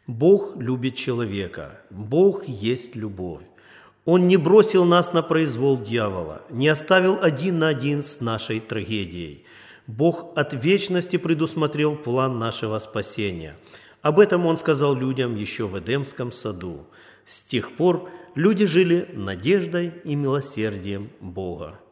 Бог любит человека. Бог есть любовь. Он не бросил нас на произвол дьявола, не оставил один на один с нашей трагедией. Бог от вечности предусмотрел план нашего спасения. Об этом Он сказал людям еще в Эдемском саду. С тех пор люди жили надеждой и милосердием Бога.